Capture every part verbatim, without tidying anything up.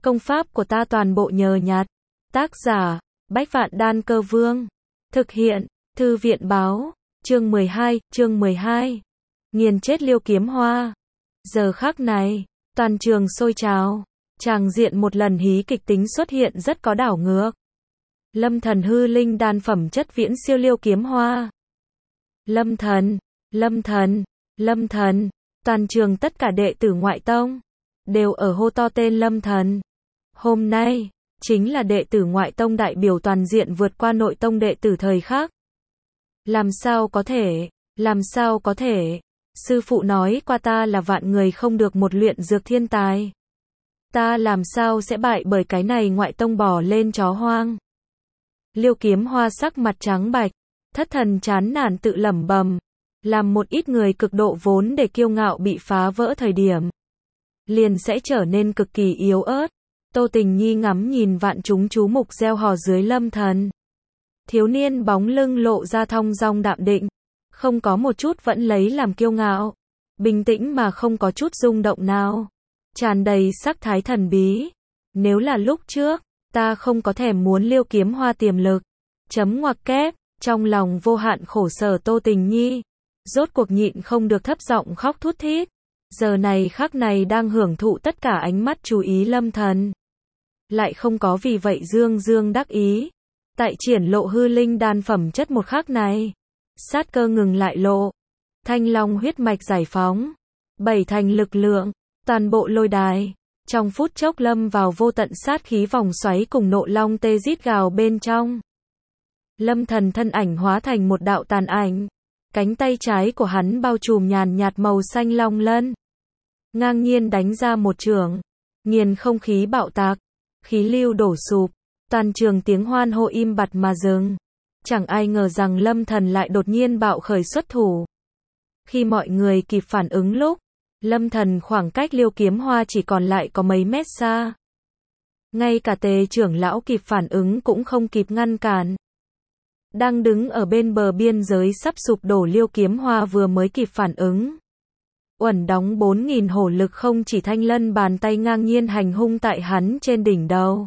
Công pháp của ta toàn bộ nhờ nhặt. Tác giả, Bách Vạn Đan Cơ Vương. Thực hiện, Thư viện báo. Chương mười hai, chương mười hai. Nghiền chết Liêu Kiếm Hoa. Giờ khắc này, toàn trường sôi trào. Tràng diện một lần hí kịch tính xuất hiện rất có đảo ngược. Lâm Thần hư linh đan phẩm chất viễn siêu Liêu Kiếm Hoa. Lâm Thần, Lâm Thần, Lâm Thần. Toàn trường tất cả đệ tử ngoại tông đều ở hô to tên Lâm Thần. Hôm nay chính là đệ tử ngoại tông đại biểu toàn diện vượt qua nội tông đệ tử thời khắc. Làm sao có thể, làm sao có thể? Sư phụ nói qua ta là vạn người không được một luyện dược thiên tài. Ta làm sao sẽ bại bởi cái này ngoại tông bỏ lên chó hoang? Liêu Kiếm Hoa sắc mặt trắng bạch, thất thần chán nản tự lẩm bẩm, làm một ít người cực độ vốn để kiêu ngạo bị phá vỡ thời điểm, liền sẽ trở nên cực kỳ yếu ớt. Tô Tình Nhi ngắm nhìn vạn chúng chú mục gieo hò dưới Lâm Thần. Thiếu niên bóng lưng lộ ra thong dong đạm định, không có một chút vẫn lấy làm kiêu ngạo, bình tĩnh mà không có chút rung động nào, tràn đầy sắc thái thần bí. Nếu là lúc trước, ta không có thèm muốn Liêu Kiếm Hoa tiềm lực. Chấm ngoặc kép, trong lòng vô hạn khổ sở Tô Tình Nhi, rốt cuộc nhịn không được thấp giọng khóc thút thít. Giờ này khắc này đang hưởng thụ tất cả ánh mắt chú ý Lâm Thần, lại không có vì vậy dương dương đắc ý. Tại triển lộ hư linh đan phẩm chất một khắc này, sát cơ ngừng lại lộ, thanh long huyết mạch giải phóng, bảy thành lực lượng, toàn bộ lôi đài trong phút chốc lâm vào vô tận sát khí vòng xoáy cùng nộ long tê rít gào bên trong. Lâm Thần thân ảnh hóa thành một đạo tàn ảnh, cánh tay trái của hắn bao trùm nhàn nhạt màu xanh long lân, ngang nhiên đánh ra một chưởng, nghiền không khí bạo tạc, khí lưu đổ sụp, toàn trường tiếng hoan hô im bặt mà dừng. Chẳng ai ngờ rằng Lâm Thần lại đột nhiên bạo khởi xuất thủ. Khi mọi người kịp phản ứng lúc, Lâm Thần khoảng cách Liêu Kiếm Hoa chỉ còn lại có mấy mét xa. Ngay cả Tề trưởng lão kịp phản ứng cũng không kịp ngăn cản. Đang đứng ở bên bờ biên giới sắp sụp đổ Liêu Kiếm Hoa vừa mới kịp phản ứng. Uẩn đóng bốn nghìn hổ lực không chỉ thanh lân bàn tay ngang nhiên hành hung tại hắn trên đỉnh đầu.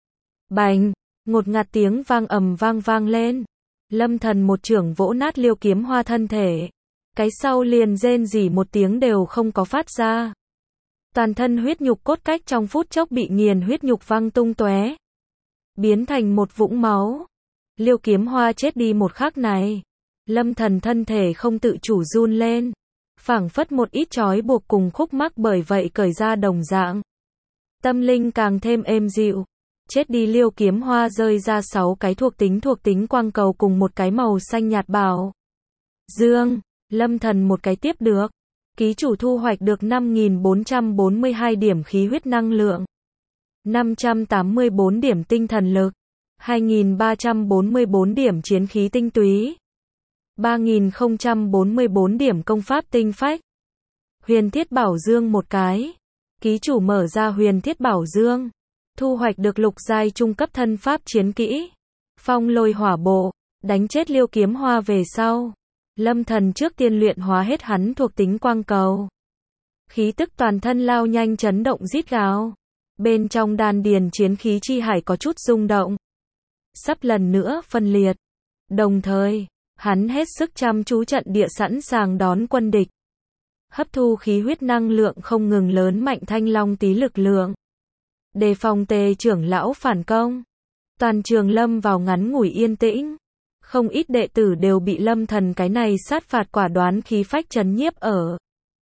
Bành, ngột ngạt tiếng vang ầm vang vang lên. Lâm Thần một chưởng vỗ nát Liêu Kiếm Hoa thân thể. Cái sau liền rên rỉ một tiếng đều không có phát ra. Toàn thân huyết nhục cốt cách trong phút chốc bị nghiền huyết nhục văng tung tóe, biến thành một vũng máu. Liêu Kiếm Hoa chết đi một khắc này, Lâm Thần thân thể không tự chủ run lên, phảng phất một ít trói buộc cùng khúc mắc bởi vậy cởi ra đồng dạng. Tâm linh càng thêm êm dịu. Chết đi Liêu Kiếm Hoa rơi ra sáu cái thuộc tính thuộc tính quang cầu cùng một cái màu xanh nhạt bảo dương. Lâm Thần một cái tiếp được. Ký chủ thu hoạch được năm nghìn bốn trăm bốn mươi hai điểm khí huyết năng lượng, năm trăm tám mươi tư điểm tinh thần lực, hai nghìn ba trăm bốn mươi tư điểm chiến khí tinh túy, ba nghìn không trăm bốn mươi tư điểm công pháp tinh phách. Huyền Thiết Bảo Dương một cái. Ký chủ mở ra Huyền Thiết Bảo Dương, thu hoạch được lục giai trung cấp thân pháp chiến kỹ, Phong Lôi Hỏa Bộ. Đánh chết Liêu Kiếm Hoa về sau, Lâm Thần trước tiên luyện hóa hết hắn thuộc tính quang cầu. Khí tức toàn thân lao nhanh chấn động rít gào. Bên trong đan điền chiến khí chi hải có chút rung động, sắp lần nữa phân liệt. Đồng thời, hắn hết sức chăm chú trận địa sẵn sàng đón quân địch. Hấp thu khí huyết năng lượng không ngừng lớn mạnh thanh long tí lực lượng, đề phòng Tề trưởng lão phản công. Toàn trường lâm vào ngắn ngủi yên tĩnh. Không ít đệ tử đều bị Lâm Thần cái này sát phạt quả đoán khí phách chấn nhiếp ở.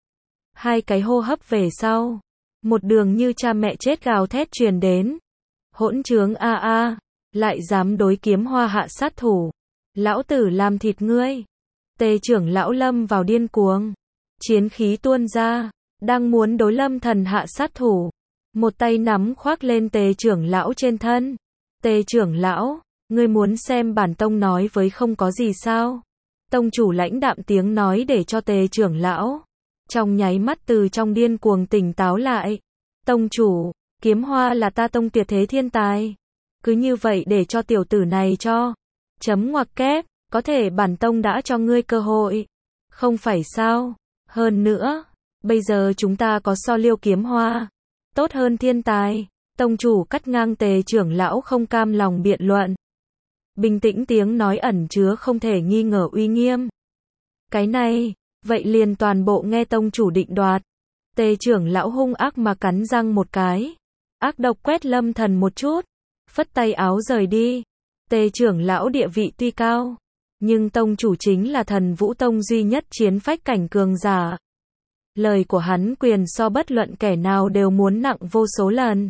Hai cái hô hấp về sau, một đường như cha mẹ chết gào thét truyền đến. Hỗn trướng a a, lại dám đối Kiếm Hoa hạ sát thủ. Lão tử làm thịt ngươi. Tề trưởng lão lâm vào điên cuồng, chiến khí tuôn ra, đang muốn đối Lâm Thần hạ sát thủ. Một tay nắm khoác lên Tề trưởng lão trên thân. Tề trưởng lão, ngươi muốn xem bản tông nói với không có gì sao? Tông chủ lãnh đạm tiếng nói để cho Tề trưởng lão trong nháy mắt từ trong điên cuồng tỉnh táo lại. Tông chủ, Kiếm Hoa là ta tông tuyệt thế thiên tài, cứ như vậy để cho tiểu tử này cho chấm ngoặc kép, có thể bản tông đã cho ngươi cơ hội, không phải sao? Hơn nữa, bây giờ chúng ta có so Liêu Kiếm Hoa tốt hơn thiên tài. Tông chủ cắt ngang Tề trưởng lão không cam lòng biện luận. Bình tĩnh tiếng nói ẩn chứa không thể nghi ngờ uy nghiêm. Cái này, vậy liền toàn bộ nghe tông chủ định đoạt. Tề trưởng lão hung ác mà cắn răng một cái. Ác độc quét Lâm Thần một chút. Phất tay áo rời đi. Tề trưởng lão địa vị tuy cao. Nhưng tông chủ chính là Thần Vũ Tông duy nhất chiến phách cảnh cường giả. Lời của hắn quyền so bất luận kẻ nào đều muốn nặng vô số lần.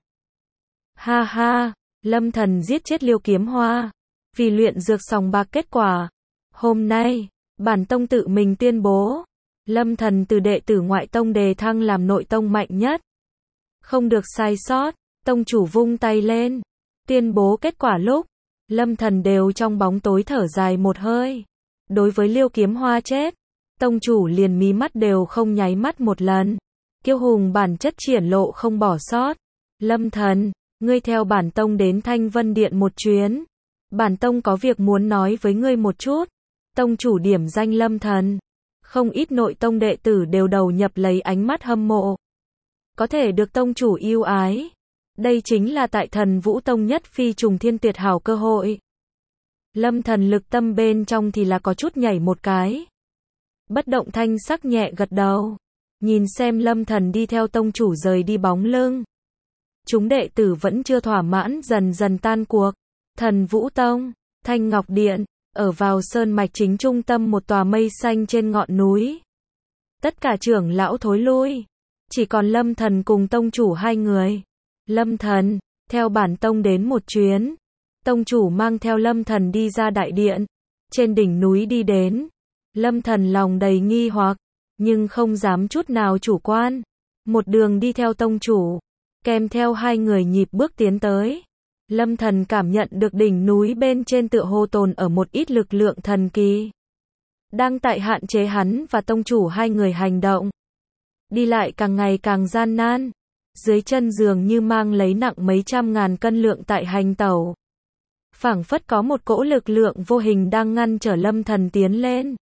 Ha ha, Lâm Thần giết chết Liêu Kiếm Hoa. Vì luyện dược sòng bạc kết quả. Hôm nay, bản tông tự mình tuyên bố. Lâm Thần từ đệ tử ngoại tông đề thăng làm nội tông mạnh nhất. Không được sai sót, tông chủ vung tay lên. Tuyên bố kết quả lúc. Lâm Thần đều trong bóng tối thở dài một hơi. Đối với Liêu Kiếm Hoa chết. Tông chủ liền mí mắt đều không nháy mắt một lần. Kiêu hùng bản chất triển lộ không bỏ sót. Lâm Thần, ngươi theo bản tông đến Thanh Vân Điện một chuyến. Bản tông có việc muốn nói với ngươi một chút. Tông chủ điểm danh Lâm Thần. Không ít nội tông đệ tử đều đầu nhập lấy ánh mắt hâm mộ. Có thể được tông chủ yêu ái. Đây chính là tại Thần Vũ Tông nhất phi trùng thiên tuyệt hảo cơ hội. Lâm Thần lực tâm bên trong thì là có chút nhảy một cái. Bất động thanh sắc nhẹ gật đầu. Nhìn xem Lâm Thần đi theo tông chủ rời đi bóng lưng. Chúng đệ tử vẫn chưa thỏa mãn dần dần tan cuộc. Thần Vũ Tông, Thanh Ngọc Điện, ở vào sơn mạch chính trung tâm một tòa mây xanh trên ngọn núi. Tất cả trưởng lão thối lui. Chỉ còn Lâm Thần cùng tông chủ hai người. Lâm Thần, theo bản tông đến một chuyến. Tông chủ mang theo Lâm Thần đi ra đại điện. Trên đỉnh núi đi đến. Lâm Thần lòng đầy nghi hoặc. Nhưng không dám chút nào chủ quan. Một đường đi theo tông chủ. Kèm theo hai người nhịp bước tiến tới. Lâm Thần cảm nhận được đỉnh núi bên trên tựa hồ tồn ở một ít lực lượng thần kỳ. Đang tại hạn chế hắn và tông chủ hai người hành động. Đi lại càng ngày càng gian nan. Dưới chân dường như mang lấy nặng mấy trăm ngàn cân lượng tại hành tẩu. Phảng phất có một cỗ lực lượng vô hình đang ngăn trở Lâm Thần tiến lên.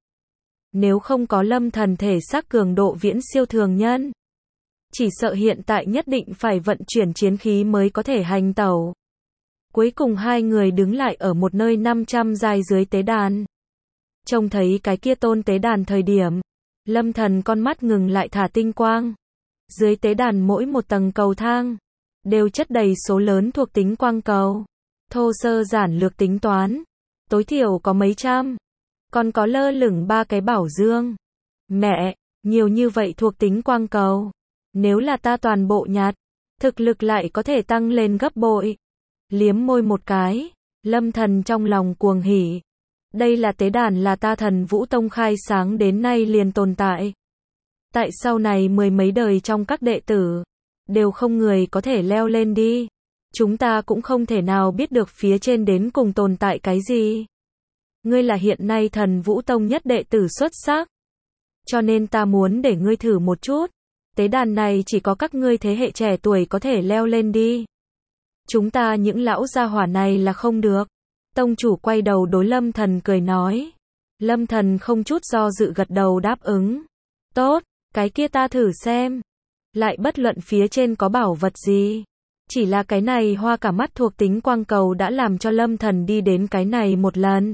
Nếu không có Lâm Thần thể xác cường độ viễn siêu thường nhân. Chỉ sợ hiện tại nhất định phải vận chuyển chiến khí mới có thể hành tẩu. Cuối cùng hai người đứng lại ở một nơi năm trăm giai dưới tế đàn. Trông thấy cái kia tôn tế đàn thời điểm. Lâm Thần con mắt ngừng lại thả tinh quang. Dưới tế đàn mỗi một tầng cầu thang. Đều chất đầy số lớn thuộc tính quang cầu. Thô sơ giản lược tính toán. Tối thiểu có mấy trăm. Còn có lơ lửng ba cái bảo dương. Mẹ, nhiều như vậy thuộc tính quang cầu. Nếu là ta toàn bộ nhặt. Thực lực lại có thể tăng lên gấp bội. Liếm môi một cái. Lâm Thần trong lòng cuồng hỉ. Đây là tế đàn là ta Thần Vũ Tông khai sáng đến nay liền tồn tại. Tại sau này mười mấy đời trong các đệ tử. Đều không người có thể leo lên đi. Chúng ta cũng không thể nào biết được phía trên đến cùng tồn tại cái gì. Ngươi là hiện nay Thần Vũ Tông nhất đệ tử xuất sắc. Cho nên ta muốn để ngươi thử một chút. Tế đàn này chỉ có các ngươi thế hệ trẻ tuổi có thể leo lên đi. Chúng ta những lão gia hỏa này là không được. Tông chủ quay đầu đối Lâm Thần cười nói. Lâm Thần không chút do dự gật đầu đáp ứng. Tốt, cái kia ta thử xem. Lại bất luận phía trên có bảo vật gì. Chỉ là cái này hoa cả mắt thuộc tính quang cầu đã làm cho Lâm Thần đi đến cái này một lần.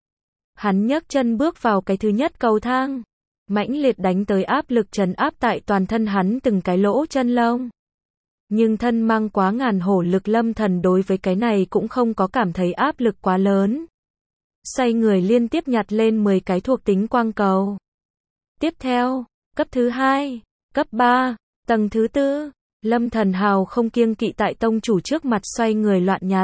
Hắn nhấc chân bước vào cái thứ nhất cầu thang. Mãnh liệt đánh tới áp lực trấn áp tại toàn thân hắn từng cái lỗ chân lông. Nhưng thân mang quá ngàn hổ lực Lâm Thần đối với cái này cũng không có cảm thấy áp lực quá lớn. Xoay người liên tiếp nhặt lên mười cái thuộc tính quang cầu. Tiếp theo, cấp thứ hai, cấp ba, tầng thứ tư, Lâm Thần hào không kiêng kỵ tại tông chủ trước mặt xoay người loạn nhặt.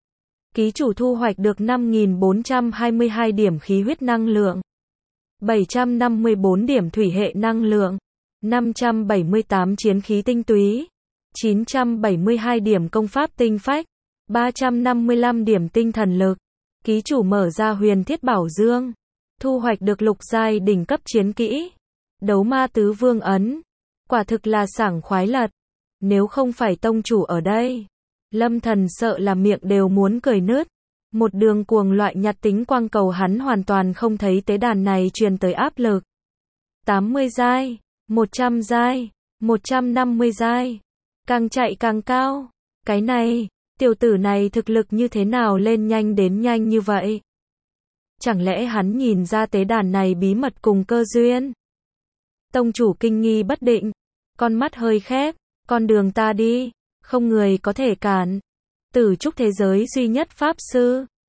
Ký chủ thu hoạch được năm nghìn bốn trăm hai mươi hai điểm khí huyết năng lượng, bảy trăm năm mươi tư điểm thủy hệ năng lượng, năm trăm bảy mươi tám chiến khí tinh túy, chín trăm bảy mươi hai điểm công pháp tinh phách, ba trăm năm mươi lăm điểm tinh thần lực. Ký chủ mở ra huyền thiết bảo dương, thu hoạch được lục giai đỉnh cấp chiến kỹ, đấu ma tứ vương ấn. Quả thực là sảng khoái lật. Nếu không phải tông chủ ở đây, Lâm Thần sợ là miệng đều muốn cười nứt. Một đường cuồng loại nhặt tính quang cầu hắn hoàn toàn không thấy tế đàn này truyền tới áp lực. tám mươi giai, một trăm giai, một trăm năm mươi giai. Càng chạy càng cao, Cái này, tiểu tử này thực lực như thế nào lên nhanh đến nhanh như vậy? Chẳng lẽ hắn nhìn ra tế đàn này bí mật cùng cơ duyên? Tông chủ kinh nghi bất định, con mắt hơi khép, con đường ta đi, không người có thể cản. Tử trúc thế giới duy nhất pháp sư,